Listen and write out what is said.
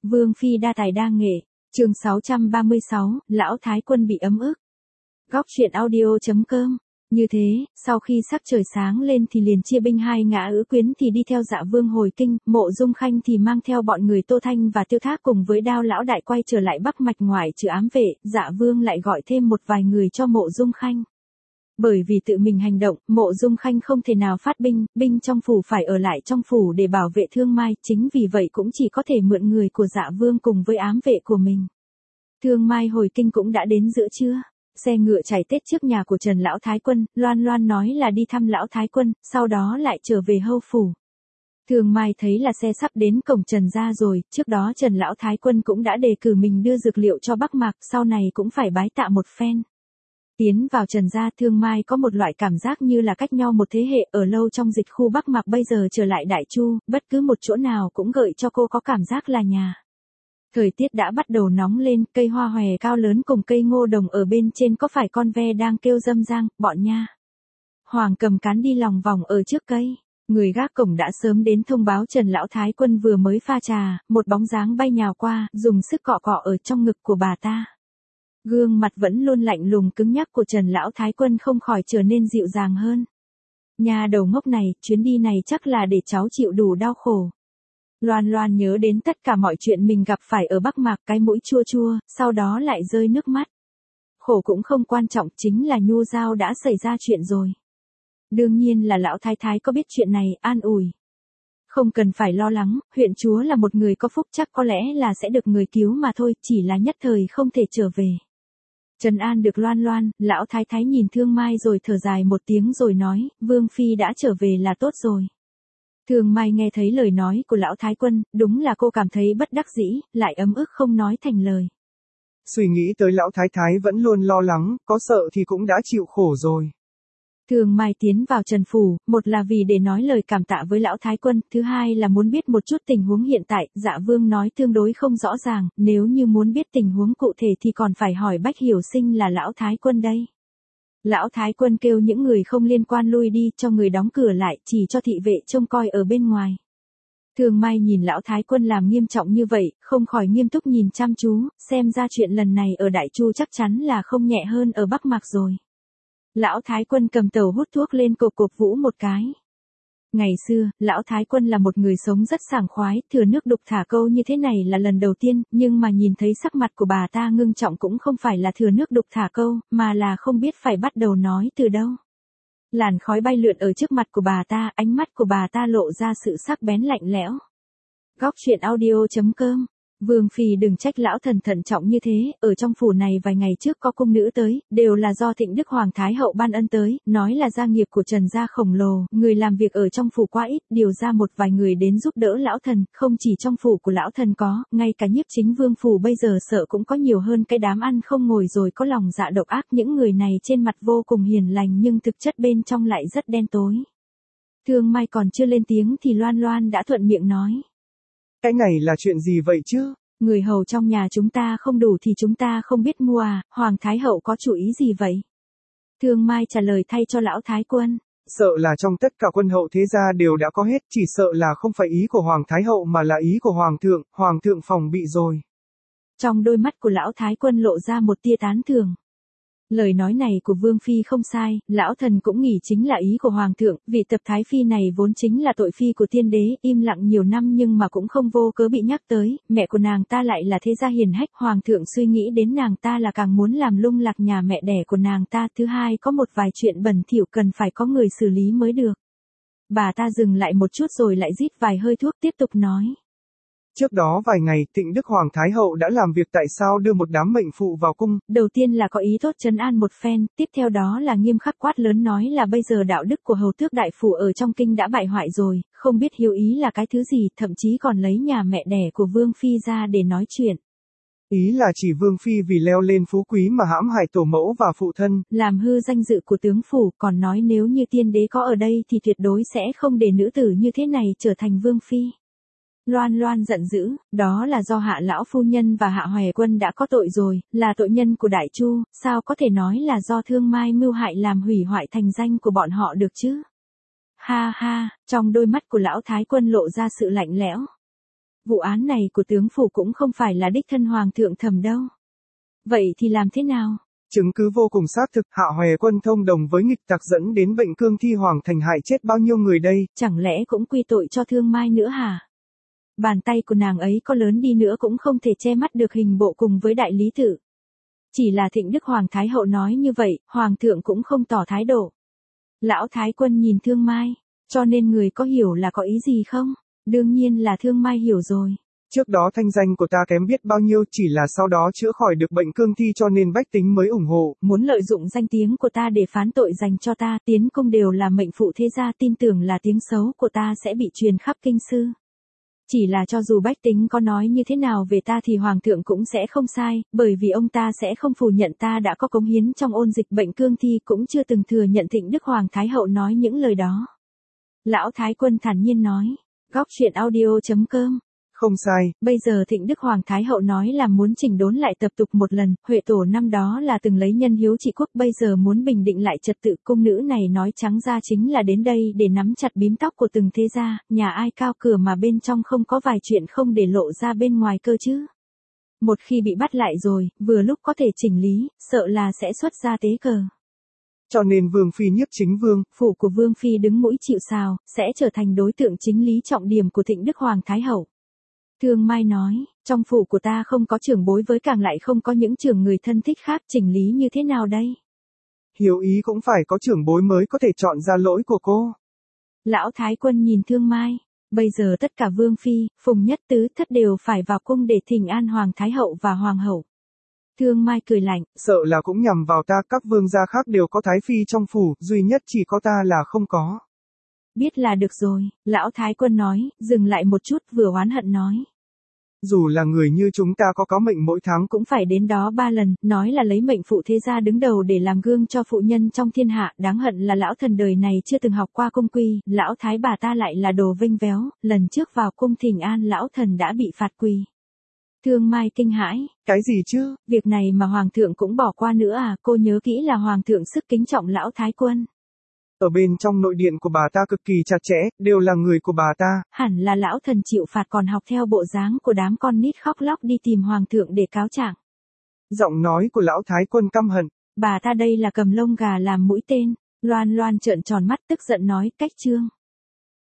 Vương phi đa tài đa nghệ, chương 636, lão thái quân bị ấm ức. Góc truyện audio.com. Như thế, sau khi sắc trời sáng lên thì liền chia binh hai ngã, Ứ Quyến thì đi theo Dạ Vương hồi kinh, Mộ Dung Khanh thì mang theo bọn người Tô Thanh và Tiêu Thác cùng với Đao lão đại quay trở lại Bắc Mạch ngoại trừ ám vệ. Dạ Vương lại gọi thêm một vài người cho Mộ Dung Khanh. Bởi vì tự mình hành động, Mộ Dung Khanh không thể nào phát binh, binh trong phủ phải ở lại trong phủ để bảo vệ Thương Mai, chính vì vậy cũng chỉ có thể mượn người của Dạ Vương cùng với ám vệ của mình. Thương Mai hồi kinh cũng đã đến giữa trưa. Xe ngựa chạy tết trước nhà của Trần Lão Thái Quân, Loan Loan nói là đi thăm Lão Thái Quân, sau đó lại trở về Hâu Phủ. Thương Mai thấy là xe sắp đến cổng Trần gia rồi, trước đó Trần Lão Thái Quân cũng đã đề cử mình đưa dược liệu cho Bắc Mạc, sau này cũng phải bái tạ một phen. Tiến vào Trần gia, Thương Mai có một loại cảm giác như là cách nhau một thế hệ, ở lâu trong dịch khu Bắc Mạc bây giờ trở lại Đại Chu, bất cứ một chỗ nào cũng gợi cho cô có cảm giác là nhà. Thời tiết đã bắt đầu nóng lên, cây hoa hòe cao lớn cùng cây ngô đồng ở bên trên có phải con ve đang kêu râm rang, bọn nha. Hoàng cầm cán đi lòng vòng ở trước cây. Người gác cổng đã sớm đến thông báo Trần Lão Thái Quân vừa mới pha trà, một bóng dáng bay nhào qua, dùng sức cọ cọ ở trong ngực của bà ta. Gương mặt vẫn luôn lạnh lùng cứng nhắc của Trần Lão Thái Quân không khỏi trở nên dịu dàng hơn. Nhà đầu ngốc này, chuyến đi này chắc là để cháu chịu đủ đau khổ. Loan Loan nhớ đến tất cả mọi chuyện mình gặp phải ở Bắc Mạc, cái mũi chua chua, sau đó lại rơi nước mắt. Khổ cũng không quan trọng, chính là Nhu Giao đã xảy ra chuyện rồi. Đương nhiên là lão thái thái có biết chuyện này, an ủi. Không cần phải lo lắng, huyện chúa là một người có phúc, chắc có lẽ là sẽ được người cứu mà thôi, chỉ là nhất thời không thể trở về. Trần an được Loan Loan, lão thái thái nhìn Thương Mai rồi thở dài một tiếng rồi nói, Vương phi đã trở về là tốt rồi. Thương Mai nghe thấy lời nói của Lão Thái Quân, đúng là cô cảm thấy bất đắc dĩ, lại ấm ức không nói thành lời. Suy nghĩ tới Lão Thái Thái vẫn luôn lo lắng, có sợ thì cũng đã chịu khổ rồi. Thương Mai tiến vào Trần Phủ, một là vì để nói lời cảm tạ với Lão Thái Quân, thứ hai là muốn biết một chút tình huống hiện tại. Dạ Vương nói tương đối không rõ ràng, nếu như muốn biết tình huống cụ thể thì còn phải hỏi Bách Hiểu Sinh là Lão Thái Quân đây. Lão Thái Quân kêu những người không liên quan lui đi, cho người đóng cửa lại, chỉ cho thị vệ trông coi ở bên ngoài. Thương Mai nhìn Lão Thái Quân làm nghiêm trọng như vậy, không khỏi nghiêm túc nhìn chăm chú, xem ra chuyện lần này ở Đại Chu chắc chắn là không nhẹ hơn ở Bắc Mạc rồi. Lão Thái Quân cầm tàu hút thuốc lên cộp cộp vũ một cái. Ngày xưa, Lão Thái Quân là một người sống rất sảng khoái, thừa nước đục thả câu như thế này là lần đầu tiên, nhưng mà nhìn thấy sắc mặt của bà ta ngưng trọng cũng không phải là thừa nước đục thả câu, mà là không biết phải bắt đầu nói từ đâu. Làn khói bay lượn ở trước mặt của bà ta, ánh mắt của bà ta lộ ra sự sắc bén lạnh lẽo. Góc truyện audio.com. Vương phi đừng trách lão thần thận trọng như thế, ở trong phủ này vài ngày trước có cung nữ tới, đều là do Thịnh Đức Hoàng Thái Hậu ban ân tới, nói là gia nghiệp của Trần gia khổng lồ, người làm việc ở trong phủ quá ít, điều ra một vài người đến giúp đỡ lão thần, không chỉ trong phủ của lão thần có, ngay cả nhiếp chính vương phủ bây giờ sợ cũng có nhiều hơn cái đám ăn không ngồi rồi có lòng dạ độc ác, những người này trên mặt vô cùng hiền lành nhưng thực chất bên trong lại rất đen tối. Thương Mai còn chưa lên tiếng thì Loan Loan đã thuận miệng nói. Cái này là chuyện gì vậy chứ? Người hầu trong nhà chúng ta không đủ thì chúng ta không biết mua à, Hoàng Thái Hậu có chủ ý gì vậy? Thương Mai trả lời thay cho Lão Thái Quân. Sợ là trong tất cả quân hậu thế gia đều đã có hết, chỉ sợ là không phải ý của Hoàng Thái Hậu mà là ý của Hoàng thượng phòng bị rồi. Trong đôi mắt của Lão Thái Quân lộ ra một tia tán thưởng. Lời nói này của Vương phi không sai, lão thần cũng nghĩ chính là ý của Hoàng thượng, vì Tập Thái Phi này vốn chính là tội phi của tiên đế, im lặng nhiều năm nhưng mà cũng không vô cớ bị nhắc tới, mẹ của nàng ta lại là thế gia hiền hách, Hoàng thượng suy nghĩ đến nàng ta là càng muốn làm lung lạc nhà mẹ đẻ của nàng ta, thứ hai có một vài chuyện bẩn thỉu cần phải có người xử lý mới được. Bà ta dừng lại một chút rồi lại rít vài hơi thuốc tiếp tục nói. Trước đó vài ngày, Thịnh Đức Hoàng Thái Hậu đã làm việc tại sao đưa một đám mệnh phụ vào cung. Đầu tiên là có ý tốt trấn an một phen, tiếp theo đó là nghiêm khắc quát lớn nói là bây giờ đạo đức của hầu tước đại phủ ở trong kinh đã bại hoại rồi, không biết hiếu ý là cái thứ gì, thậm chí còn lấy nhà mẹ đẻ của Vương phi ra để nói chuyện. Ý là chỉ Vương phi vì leo lên phú quý mà hãm hại tổ mẫu và phụ thân, làm hư danh dự của tướng phủ, còn nói nếu như tiên đế có ở đây thì tuyệt đối sẽ không để nữ tử như thế này trở thành Vương phi. Loan Loan giận dữ, đó là do Hạ lão phu nhân và Hạ Hoè Quân đã có tội rồi, là tội nhân của Đại Chu, sao có thể nói là do Thương Mai mưu hại làm hủy hoại thành danh của bọn họ được chứ? Ha ha, trong đôi mắt của lão Thái Quân lộ ra sự lạnh lẽo. vụ án này của tướng phủ cũng không phải là đích thân hoàng thượng thẩm đâu. Vậy thì làm thế nào? Chứng cứ vô cùng xác thực, Hạ Hòe Quân thông đồng với nghịch tặc dẫn đến bệnh cương thi hoàng thành hại chết bao nhiêu người đây? Chẳng lẽ cũng quy tội cho Thương Mai nữa hả? Bàn tay của nàng ấy có lớn đi nữa cũng không thể che mắt được hình bộ cùng với đại lý tự. Chỉ là Thịnh Đức Hoàng Thái Hậu nói như vậy, Hoàng thượng cũng không tỏ thái độ. Lão Thái Quân nhìn Thương Mai, cho nên người có hiểu là có ý gì không? Đương nhiên là Thương Mai hiểu rồi. Trước đó thanh danh của ta kém biết bao nhiêu, chỉ là sau đó chữa khỏi được bệnh cương thi cho nên bách tính mới ủng hộ. Muốn lợi dụng danh tiếng của ta để phán tội dành cho ta, tiến công đều là mệnh phụ thế gia, tin tưởng là tiếng xấu của ta sẽ bị truyền khắp kinh sư. Chỉ là cho dù bách tính có nói như thế nào về ta thì hoàng thượng cũng sẽ không sai, bởi vì ông ta sẽ không phủ nhận ta đã có cống hiến trong ôn dịch bệnh cương thi, cũng chưa từng thừa nhận Thịnh Đức Hoàng Thái Hậu nói những lời đó. Lão Thái Quân thản nhiên nói. Góc truyện audio.com. Không sai. Bây giờ Thịnh Đức Hoàng Thái Hậu nói là muốn chỉnh đốn lại tập tục một lần, Huệ Tổ năm đó là từng lấy nhân hiếu trị quốc, bây giờ muốn bình định lại trật tự, cung nữ này nói trắng ra chính là đến đây để nắm chặt bím tóc của từng thế gia, nhà ai cao cửa mà bên trong không có vài chuyện không để lộ ra bên ngoài cơ chứ. Một khi bị bắt lại rồi, vừa lúc có thể chỉnh lý, sợ là sẽ xuất ra tế cờ. Cho nên Vương Phi nhiếp chính vương, phủ của Vương Phi đứng mũi chịu sào, sẽ trở thành đối tượng chính lý trọng điểm của Thịnh Đức Hoàng Thái Hậu. Thương Mai nói, trong phủ của ta không có trưởng bối, với càng lại không có những trưởng người thân thích khác, chỉnh lý như thế nào đây? Hiểu ý cũng phải có trưởng bối mới có thể chọn ra lỗi của cô. Lão Thái Quân nhìn Thương Mai, bây giờ tất cả Vương Phi, Phùng Nhất Tứ Thất đều phải vào cung để thỉnh an Hoàng Thái Hậu và Hoàng Hậu. Thương Mai cười lạnh, sợ là cũng nhằm vào ta, các vương gia khác đều có Thái Phi trong phủ, duy nhất chỉ có ta là không có. Biết là được rồi, Lão Thái Quân nói, dừng lại một chút vừa oán hận nói. Dù là người như chúng ta có mệnh mỗi tháng cũng phải đến đó 3 lần, nói là lấy mệnh phụ thế gia đứng đầu để làm gương cho phụ nhân trong thiên hạ, đáng hận là lão thần đời này chưa từng học qua cung quy, lão thái bà ta lại là đồ vênh véo, lần trước vào cung thỉnh an lão thần đã bị phạt quỳ. Thương Mai kinh hãi, cái gì chứ? Việc này mà hoàng thượng cũng bỏ qua nữa à? Cô nhớ kỹ là hoàng thượng sức kính trọng Lão Thái Quân. Ở bên trong nội điện của bà ta cực kỳ chặt chẽ, đều là người của bà ta. Hẳn là lão thần chịu phạt còn học theo bộ dáng của đám con nít khóc lóc đi tìm hoàng thượng để cáo trạng. Giọng nói của Lão Thái Quân căm hận. Bà ta đây là cầm lông gà làm mũi tên. Loan Loan trợn tròn mắt tức giận nói, cách trương.